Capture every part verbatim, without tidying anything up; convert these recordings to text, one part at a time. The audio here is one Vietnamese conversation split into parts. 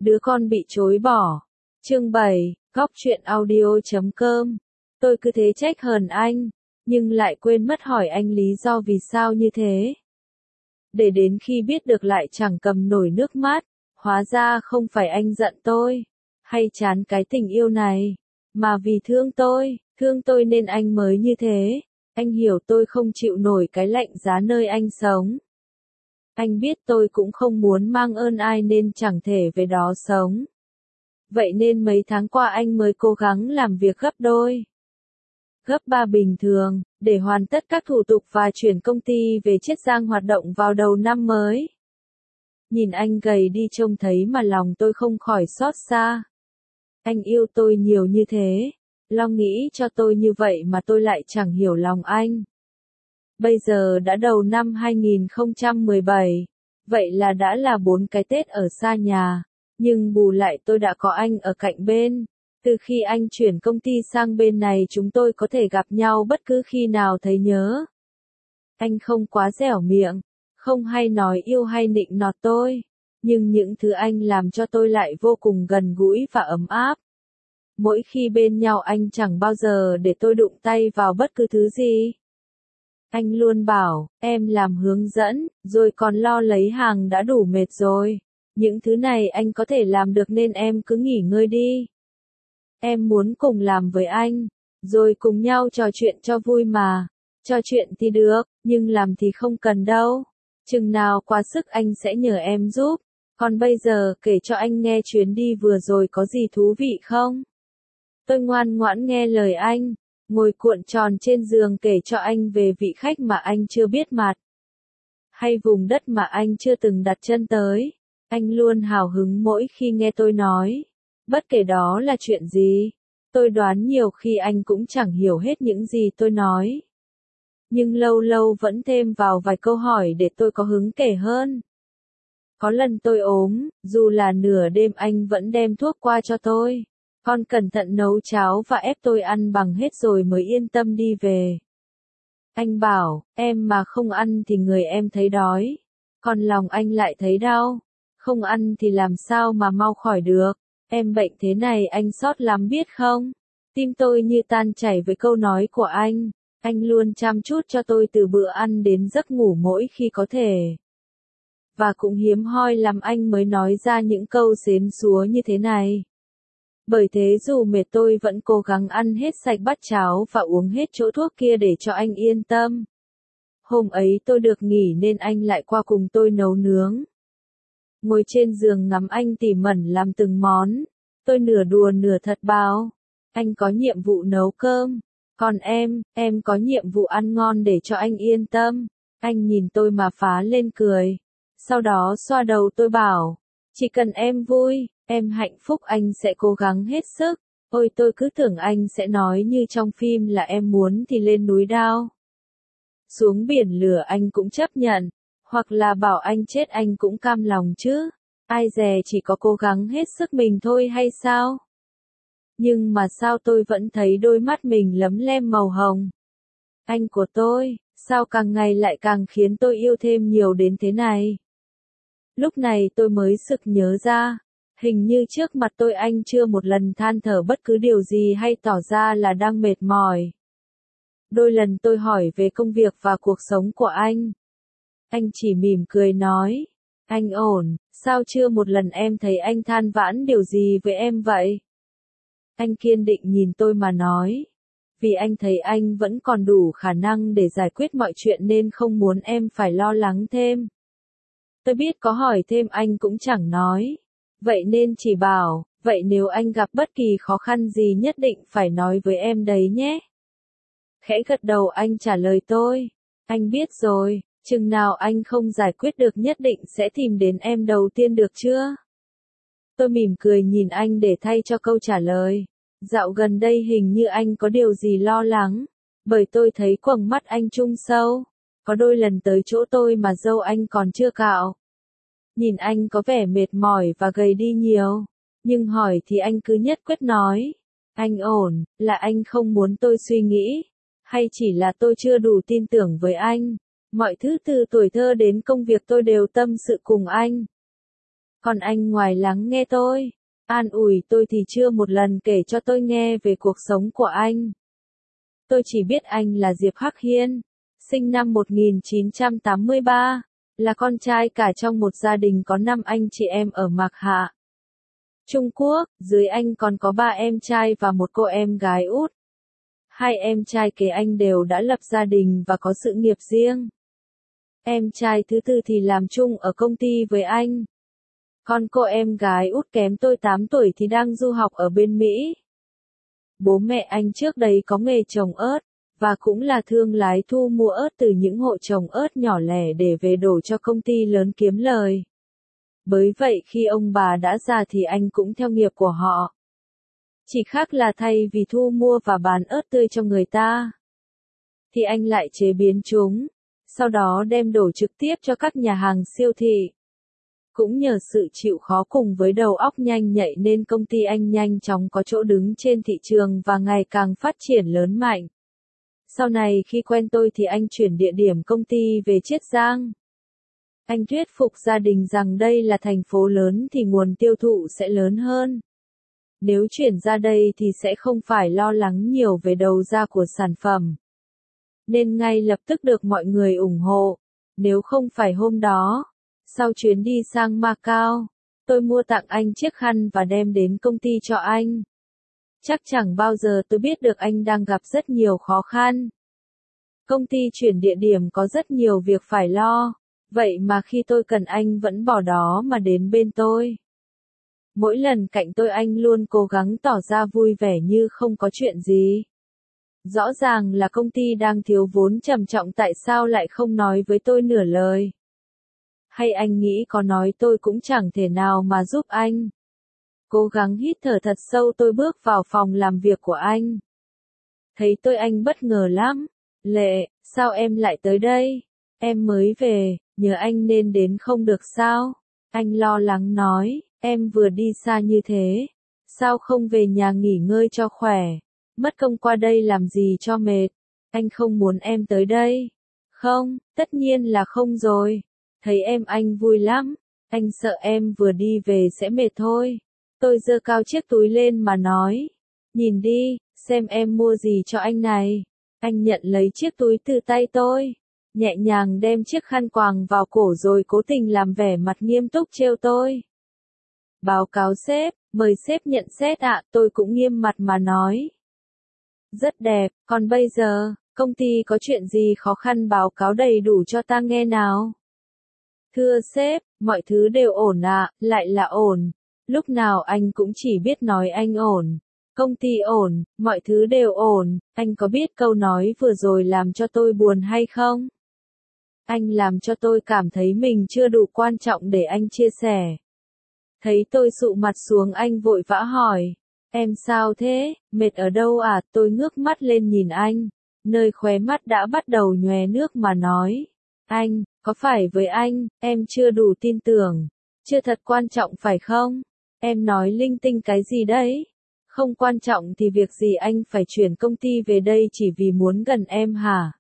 Đứa con bị chối bỏ. Chương bảy, góc truyện audio chấm com. Tôi cứ thế trách hờn anh, nhưng lại quên mất hỏi anh lý do vì sao như thế. Để đến khi biết được lại chẳng cầm nổi nước mắt, hóa ra không phải anh giận tôi, hay chán cái tình yêu này, mà vì thương tôi, thương tôi nên anh mới như thế. Anh hiểu tôi không chịu nổi cái lạnh giá nơi anh sống. Anh biết tôi cũng không muốn mang ơn ai nên chẳng thể về đó sống. Vậy nên mấy tháng qua anh mới cố gắng làm việc gấp đôi, gấp ba bình thường, để hoàn tất các thủ tục và chuyển công ty về Chiết Giang hoạt động vào đầu năm mới. Nhìn anh gầy đi trông thấy mà lòng tôi không khỏi xót xa. Anh yêu tôi nhiều như thế, lo nghĩ cho tôi như vậy mà tôi lại chẳng hiểu lòng anh. Bây giờ đã đầu năm hai nghìn không trăm mười bảy, vậy là đã là bốn cái Tết ở xa nhà, nhưng bù lại tôi đã có anh ở cạnh bên. Từ khi anh chuyển công ty sang bên này chúng tôi có thể gặp nhau bất cứ khi nào thấy nhớ. Anh không quá dẻo miệng, không hay nói yêu hay nịnh nọt tôi, nhưng những thứ anh làm cho tôi lại vô cùng gần gũi và ấm áp. Mỗi khi bên nhau anh chẳng bao giờ để tôi đụng tay vào bất cứ thứ gì. Anh luôn bảo, em làm hướng dẫn, rồi còn lo lấy hàng đã đủ mệt rồi. Những thứ này anh có thể làm được nên em cứ nghỉ ngơi đi. Em muốn cùng làm với anh, rồi cùng nhau trò chuyện cho vui mà. Trò chuyện thì được, nhưng làm thì không cần đâu. Chừng nào quá sức anh sẽ nhờ em giúp. Còn bây giờ kể cho anh nghe chuyến đi vừa rồi có gì thú vị không? Tôi ngoan ngoãn nghe lời anh, ngồi cuộn tròn trên giường kể cho anh về vị khách mà anh chưa biết mặt, hay vùng đất mà anh chưa từng đặt chân tới. Anh luôn hào hứng mỗi khi nghe tôi nói, bất kể đó là chuyện gì. Tôi đoán nhiều khi anh cũng chẳng hiểu hết những gì tôi nói, nhưng lâu lâu vẫn thêm vào vài câu hỏi để tôi có hứng kể hơn. Có lần tôi ốm, dù là nửa đêm anh vẫn đem thuốc qua cho tôi. Con cẩn thận nấu cháo và ép tôi ăn bằng hết rồi mới yên tâm đi về. Anh bảo, em mà không ăn thì người em thấy đói, còn lòng anh lại thấy đau. Không ăn thì làm sao mà mau khỏi được. Em bệnh thế này anh xót lắm biết không? Tim tôi như tan chảy với câu nói của anh. Anh luôn chăm chút cho tôi từ bữa ăn đến giấc ngủ mỗi khi có thể. Và cũng hiếm hoi lắm anh mới nói ra những câu xến xúa như thế này. Bởi thế dù mệt tôi vẫn cố gắng ăn hết sạch bát cháo và uống hết chỗ thuốc kia để cho anh yên tâm. Hôm ấy tôi được nghỉ nên anh lại qua cùng tôi nấu nướng. Ngồi trên giường ngắm anh tỉ mẩn làm từng món. Tôi nửa đùa nửa thật bảo, anh có nhiệm vụ nấu cơm, còn em, em có nhiệm vụ ăn ngon để cho anh yên tâm. Anh nhìn tôi mà phá lên cười. Sau đó xoa đầu tôi bảo, chỉ cần em vui, em hạnh phúc anh sẽ cố gắng hết sức. Ôi tôi cứ tưởng anh sẽ nói như trong phim là em muốn thì lên núi đao, xuống biển lửa anh cũng chấp nhận, hoặc là bảo anh chết anh cũng cam lòng chứ. Ai dè chỉ có cố gắng hết sức mình thôi hay sao? Nhưng mà sao tôi vẫn thấy đôi mắt mình lấm lem màu hồng. Anh của tôi, sao càng ngày lại càng khiến tôi yêu thêm nhiều đến thế này? Lúc này tôi mới sực nhớ ra, hình như trước mặt tôi anh chưa một lần than thở bất cứ điều gì hay tỏ ra là đang mệt mỏi. Đôi lần tôi hỏi về công việc và cuộc sống của anh, anh chỉ mỉm cười nói, anh ổn, sao chưa một lần em thấy anh than vãn điều gì với em vậy? Anh kiên định nhìn tôi mà nói, vì anh thấy anh vẫn còn đủ khả năng để giải quyết mọi chuyện nên không muốn em phải lo lắng thêm. Tôi biết có hỏi thêm anh cũng chẳng nói, vậy nên chỉ bảo, vậy nếu anh gặp bất kỳ khó khăn gì nhất định phải nói với em đấy nhé. Khẽ gật đầu anh trả lời tôi, anh biết rồi, chừng nào anh không giải quyết được nhất định sẽ tìm đến em đầu tiên được chưa? Tôi mỉm cười nhìn anh để thay cho câu trả lời. Dạo gần đây hình như anh có điều gì lo lắng, bởi tôi thấy quầng mắt anh trung sâu. Có đôi lần tới chỗ tôi mà râu anh còn chưa cạo. Nhìn anh có vẻ mệt mỏi và gầy đi nhiều, nhưng hỏi thì anh cứ nhất quyết nói, anh ổn, là anh không muốn tôi suy nghĩ, hay chỉ là tôi chưa đủ tin tưởng với anh. Mọi thứ từ tuổi thơ đến công việc tôi đều tâm sự cùng anh. Còn anh ngoài lắng nghe tôi, an ủi tôi thì chưa một lần kể cho tôi nghe về cuộc sống của anh. Tôi chỉ biết anh là Diệp Hắc Hiên, sinh năm một nghìn chín trăm tám mươi ba, là con trai cả trong một gia đình có năm anh chị em ở Mạc Hạ, Trung Quốc, dưới anh còn có ba em trai và một cô em gái út. Hai em trai kế anh đều đã lập gia đình và có sự nghiệp riêng. Em trai thứ tư thì làm chung ở công ty với anh. Còn cô em gái út kém tôi tám tuổi thì đang du học ở bên Mỹ. Bố mẹ anh trước đây có nghề trồng ớt, và cũng là thương lái thu mua ớt từ những hộ trồng ớt nhỏ lẻ để về đổ cho công ty lớn kiếm lời. Bởi vậy khi ông bà đã già thì anh cũng theo nghiệp của họ. Chỉ khác là thay vì thu mua và bán ớt tươi cho người ta, thì anh lại chế biến chúng, sau đó đem đổ trực tiếp cho các nhà hàng siêu thị. Cũng nhờ sự chịu khó cùng với đầu óc nhanh nhạy nên công ty anh nhanh chóng có chỗ đứng trên thị trường và ngày càng phát triển lớn mạnh. Sau này khi quen tôi thì anh chuyển địa điểm công ty về Chiết Giang. Anh thuyết phục gia đình rằng đây là thành phố lớn thì nguồn tiêu thụ sẽ lớn hơn. Nếu chuyển ra đây thì sẽ không phải lo lắng nhiều về đầu ra của sản phẩm. Nên ngay lập tức được mọi người ủng hộ. Nếu không phải hôm đó, sau chuyến đi sang Macau, tôi mua tặng anh chiếc khăn và đem đến công ty cho anh. Chắc chẳng bao giờ tôi biết được anh đang gặp rất nhiều khó khăn. Công ty chuyển địa điểm có rất nhiều việc phải lo, vậy mà khi tôi cần anh vẫn bỏ đó mà đến bên tôi. Mỗi lần cạnh tôi anh luôn cố gắng tỏ ra vui vẻ như không có chuyện gì. Rõ ràng là công ty đang thiếu vốn trầm trọng, tại sao lại không nói với tôi nửa lời? Hay anh nghĩ có nói tôi cũng chẳng thể nào mà giúp anh? Cố gắng hít thở thật sâu, tôi bước vào phòng làm việc của anh. Thấy tôi anh bất ngờ lắm. Lệ, sao em lại tới đây? Em mới về, nhờ anh nên đến không được sao? Anh lo lắng nói, em vừa đi xa như thế, sao không về nhà nghỉ ngơi cho khỏe? Mất công qua đây làm gì cho mệt? Anh không muốn em tới đây. Không, tất nhiên là không rồi. Thấy em anh vui lắm. Anh sợ em vừa đi về sẽ mệt thôi. Tôi giơ cao chiếc túi lên mà nói. Nhìn đi, xem em mua gì cho anh này. Anh nhận lấy chiếc túi từ tay tôi, nhẹ nhàng đem chiếc khăn quàng vào cổ rồi cố tình làm vẻ mặt nghiêm túc trêu tôi. Báo cáo sếp, mời sếp nhận xét ạ, tôi cũng nghiêm mặt mà nói. Rất đẹp, còn bây giờ, công ty có chuyện gì khó khăn báo cáo đầy đủ cho ta nghe nào. Thưa sếp, mọi thứ đều ổn ạ, lại là ổn. Lúc nào anh cũng chỉ biết nói anh ổn. Công ty ổn, mọi thứ đều ổn, anh có biết câu nói vừa rồi làm cho tôi buồn hay không? Anh làm cho tôi cảm thấy mình chưa đủ quan trọng để anh chia sẻ. Thấy tôi sụ mặt xuống anh vội vã hỏi, em sao thế, mệt ở đâu à? Tôi ngước mắt lên nhìn anh, nơi khóe mắt đã bắt đầu nhòe nước mà nói, anh, có phải với anh, em chưa đủ tin tưởng, chưa thật quan trọng phải không? Em nói linh tinh cái gì đấy? Không quan trọng thì việc gì anh phải chuyển công ty về đây chỉ vì muốn gần em hả?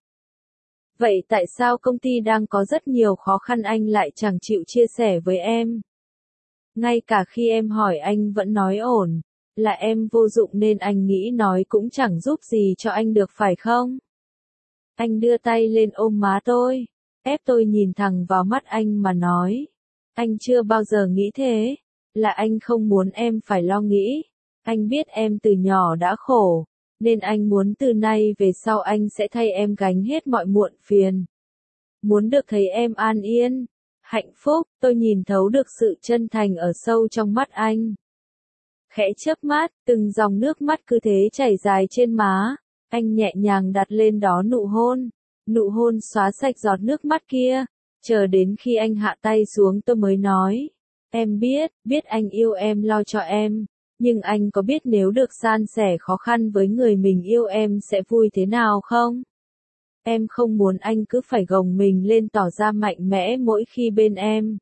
Vậy tại sao công ty đang có rất nhiều khó khăn anh lại chẳng chịu chia sẻ với em? Ngay cả khi em hỏi anh vẫn nói ổn, là em vô dụng nên anh nghĩ nói cũng chẳng giúp gì cho anh được phải không? Anh đưa tay lên ôm má tôi, ép tôi nhìn thẳng vào mắt anh mà nói. Anh chưa bao giờ nghĩ thế, là anh không muốn em phải lo nghĩ. Anh biết em từ nhỏ đã khổ, nên anh muốn từ nay về sau anh sẽ thay em gánh hết mọi muộn phiền. Muốn được thấy em an yên, hạnh phúc, tôi nhìn thấu được sự chân thành ở sâu trong mắt anh. Khẽ chớp mắt, từng dòng nước mắt cứ thế chảy dài trên má, anh nhẹ nhàng đặt lên đó nụ hôn, nụ hôn xóa sạch giọt nước mắt kia, chờ đến khi anh hạ tay xuống tôi mới nói, em biết, biết anh yêu em lo cho em. Nhưng anh có biết nếu được san sẻ khó khăn với người mình yêu em sẽ vui thế nào không? Em không muốn anh cứ phải gồng mình lên tỏ ra mạnh mẽ mỗi khi bên em.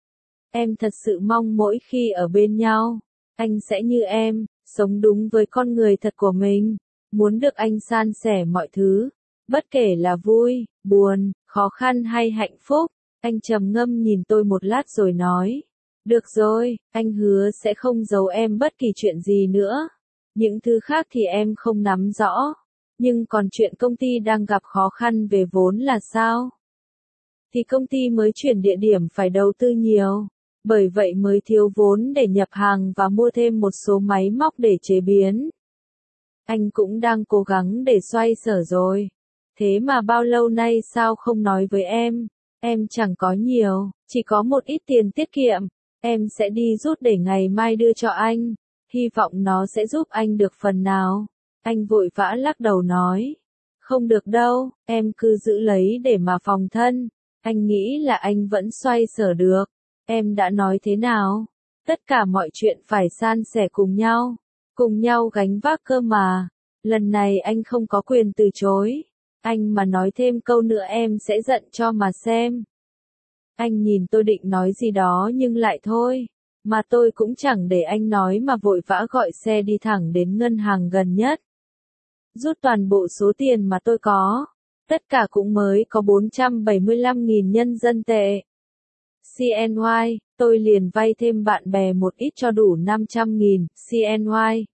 Em thật sự mong mỗi khi ở bên nhau, anh sẽ như em, sống đúng với con người thật của mình. Muốn được anh san sẻ mọi thứ, bất kể là vui, buồn, khó khăn hay hạnh phúc. Anh trầm ngâm nhìn tôi một lát rồi nói. Được rồi, anh hứa sẽ không giấu em bất kỳ chuyện gì nữa. Những thứ khác thì em không nắm rõ. Nhưng còn chuyện công ty đang gặp khó khăn về vốn là sao? Thì công ty mới chuyển địa điểm phải đầu tư nhiều. Bởi vậy mới thiếu vốn để nhập hàng và mua thêm một số máy móc để chế biến. Anh cũng đang cố gắng để xoay sở rồi. Thế mà bao lâu nay sao không nói với em? Em chẳng có nhiều, chỉ có một ít tiền tiết kiệm. Em sẽ đi rút để ngày mai đưa cho anh. Hy vọng nó sẽ giúp anh được phần nào. Anh vội vã lắc đầu nói. Không được đâu, em cứ giữ lấy để mà phòng thân. Anh nghĩ là anh vẫn xoay sở được. Em đã nói thế nào? Tất cả mọi chuyện phải san sẻ cùng nhau. Cùng nhau gánh vác cơ mà. Lần này anh không có quyền từ chối. Anh mà nói thêm câu nữa em sẽ giận cho mà xem. Anh nhìn tôi định nói gì đó nhưng lại thôi. Mà tôi cũng chẳng để anh nói mà vội vã gọi xe đi thẳng đến ngân hàng gần nhất. Rút toàn bộ số tiền mà tôi có. Tất cả cũng mới có bốn trăm bảy mươi lăm nghìn nhân dân tệ. xê en i, tôi liền vay thêm bạn bè một ít cho đủ năm trăm nghìn xê en i.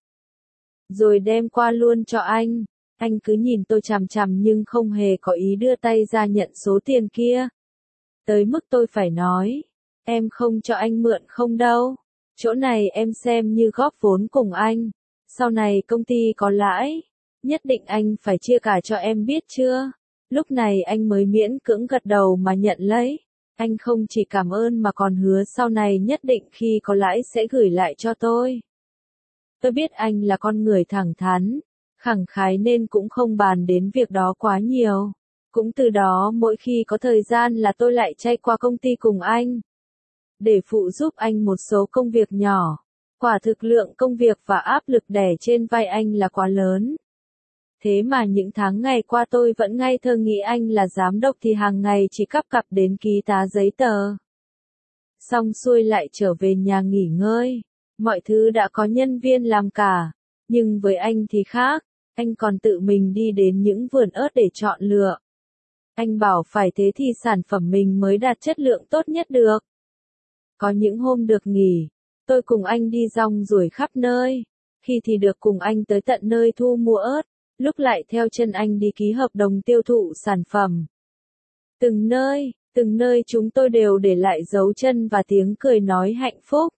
Rồi đem qua luôn cho anh. Anh cứ nhìn tôi chằm chằm nhưng không hề có ý đưa tay ra nhận số tiền kia. Tới mức tôi phải nói, em không cho anh mượn không đâu. Chỗ này em xem như góp vốn cùng anh. Sau này công ty có lãi, nhất định anh phải chia cả cho em biết chưa? Lúc này anh mới miễn cưỡng gật đầu mà nhận lấy. Anh không chỉ cảm ơn mà còn hứa sau này nhất định khi có lãi sẽ gửi lại cho tôi. Tôi biết anh là con người thẳng thắn, khẳng khái nên cũng không bàn đến việc đó quá nhiều. Cũng từ đó mỗi khi có thời gian là tôi lại chạy qua công ty cùng anh. Để phụ giúp anh một số công việc nhỏ. Quả thực lượng công việc và áp lực đè trên vai anh là quá lớn. Thế mà những tháng ngày qua tôi vẫn ngây thơ nghĩ anh là giám đốc thì hàng ngày chỉ cắp cặp đến ký tá giấy tờ. Xong xuôi lại trở về nhà nghỉ ngơi. Mọi thứ đã có nhân viên làm cả. Nhưng với anh thì khác. Anh còn tự mình đi đến những vườn ớt để chọn lựa. Anh bảo phải thế thì sản phẩm mình mới đạt chất lượng tốt nhất được. Có những hôm được nghỉ, tôi cùng anh đi rong ruổi khắp nơi. Khi thì được cùng anh tới tận nơi thu mua ớt, lúc lại theo chân anh đi ký hợp đồng tiêu thụ sản phẩm. Từng nơi, từng nơi chúng tôi đều để lại dấu chân và tiếng cười nói hạnh phúc.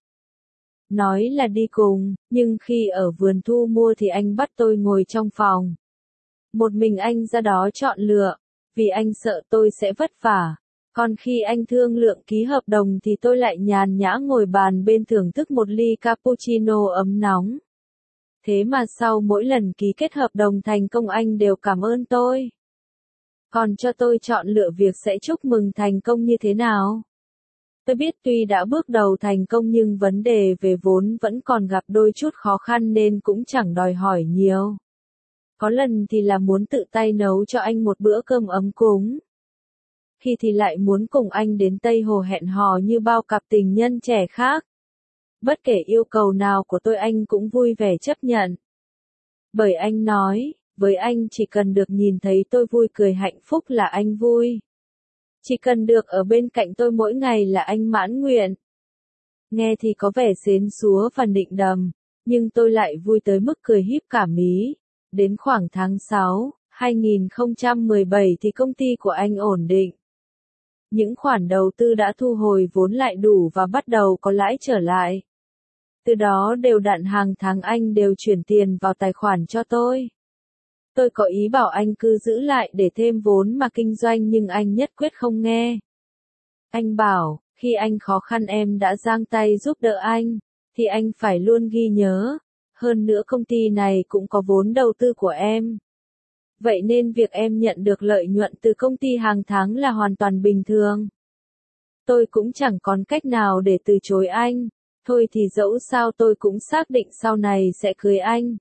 Nói là đi cùng, nhưng khi ở vườn thu mua thì anh bắt tôi ngồi trong phòng. Một mình anh ra đó chọn lựa, vì anh sợ tôi sẽ vất vả. Còn khi anh thương lượng ký hợp đồng thì tôi lại nhàn nhã ngồi bàn bên thưởng thức một ly cappuccino ấm nóng. Thế mà sau mỗi lần ký kết hợp đồng thành công anh đều cảm ơn tôi. Còn cho tôi chọn lựa việc sẽ chúc mừng thành công như thế nào. Tôi biết tuy đã bước đầu thành công nhưng vấn đề về vốn vẫn còn gặp đôi chút khó khăn nên cũng chẳng đòi hỏi nhiều. Có lần thì là muốn tự tay nấu cho anh một bữa cơm ấm cúng. Khi thì lại muốn cùng anh đến Tây Hồ hẹn hò như bao cặp tình nhân trẻ khác. Bất kể yêu cầu nào của tôi anh cũng vui vẻ chấp nhận. Bởi anh nói, với anh chỉ cần được nhìn thấy tôi vui cười hạnh phúc là anh vui. Chỉ cần được ở bên cạnh tôi mỗi ngày là anh mãn nguyện. Nghe thì có vẻ xến xúa và nịnh đầm, nhưng tôi lại vui tới mức cười híp cả mí. Đến khoảng tháng sáu, hai nghìn không trăm mười bảy thì công ty của anh ổn định. Những khoản đầu tư đã thu hồi vốn lại đủ và bắt đầu có lãi trở lại. Từ đó đều đặn hàng tháng anh đều chuyển tiền vào tài khoản cho tôi. Tôi có ý bảo anh cứ giữ lại để thêm vốn mà kinh doanh nhưng anh nhất quyết không nghe. Anh bảo, khi anh khó khăn em đã giang tay giúp đỡ anh, thì anh phải luôn ghi nhớ. Hơn nữa công ty này cũng có vốn đầu tư của em. Vậy nên việc em nhận được lợi nhuận từ công ty hàng tháng là hoàn toàn bình thường. Tôi cũng chẳng còn cách nào để từ chối anh. Thôi thì dẫu sao tôi cũng xác định sau này sẽ cưới anh.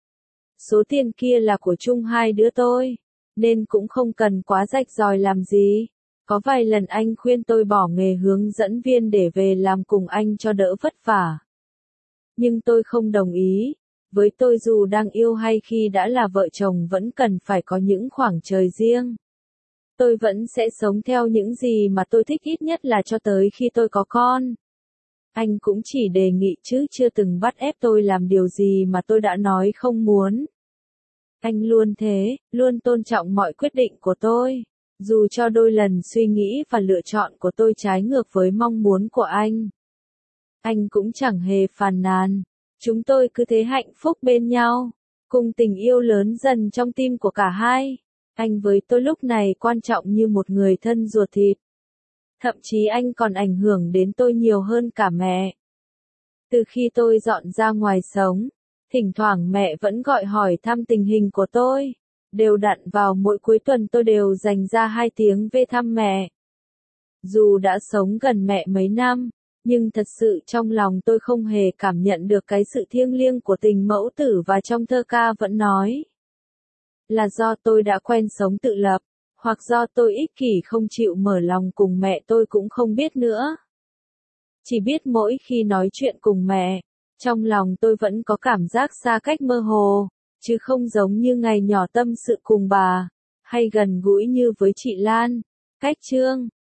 Số tiền kia là của chung hai đứa tôi, nên cũng không cần quá rạch ròi làm gì. Có vài lần anh khuyên tôi bỏ nghề hướng dẫn viên để về làm cùng anh cho đỡ vất vả. Nhưng tôi không đồng ý. Với tôi dù đang yêu hay khi đã là vợ chồng vẫn cần phải có những khoảng trời riêng. Tôi vẫn sẽ sống theo những gì mà tôi thích ít nhất là cho tới khi tôi có con. Anh cũng chỉ đề nghị chứ chưa từng bắt ép tôi làm điều gì mà tôi đã nói không muốn. Anh luôn thế, luôn tôn trọng mọi quyết định của tôi. Dù cho đôi lần suy nghĩ và lựa chọn của tôi trái ngược với mong muốn của anh. Anh cũng chẳng hề phàn nàn. Chúng tôi cứ thế hạnh phúc bên nhau. Cùng tình yêu lớn dần trong tim của cả hai. Anh với tôi lúc này quan trọng như một người thân ruột thịt. Thậm chí anh còn ảnh hưởng đến tôi nhiều hơn cả mẹ. Từ khi tôi dọn ra ngoài sống, thỉnh thoảng mẹ vẫn gọi hỏi thăm tình hình của tôi. Đều đặn vào mỗi cuối tuần tôi đều dành ra hai tiếng về thăm mẹ. Dù đã sống gần mẹ mấy năm, nhưng thật sự trong lòng tôi không hề cảm nhận được cái sự thiêng liêng của tình mẫu tử, và trong thơ ca vẫn nói là do tôi đã quen sống tự lập, hoặc do tôi ích kỷ không chịu mở lòng cùng mẹ tôi cũng không biết nữa. Chỉ biết mỗi khi nói chuyện cùng mẹ, trong lòng tôi vẫn có cảm giác xa cách mơ hồ, chứ không giống như ngày nhỏ tâm sự cùng bà, hay gần gũi như với chị Lan, Cách Trương.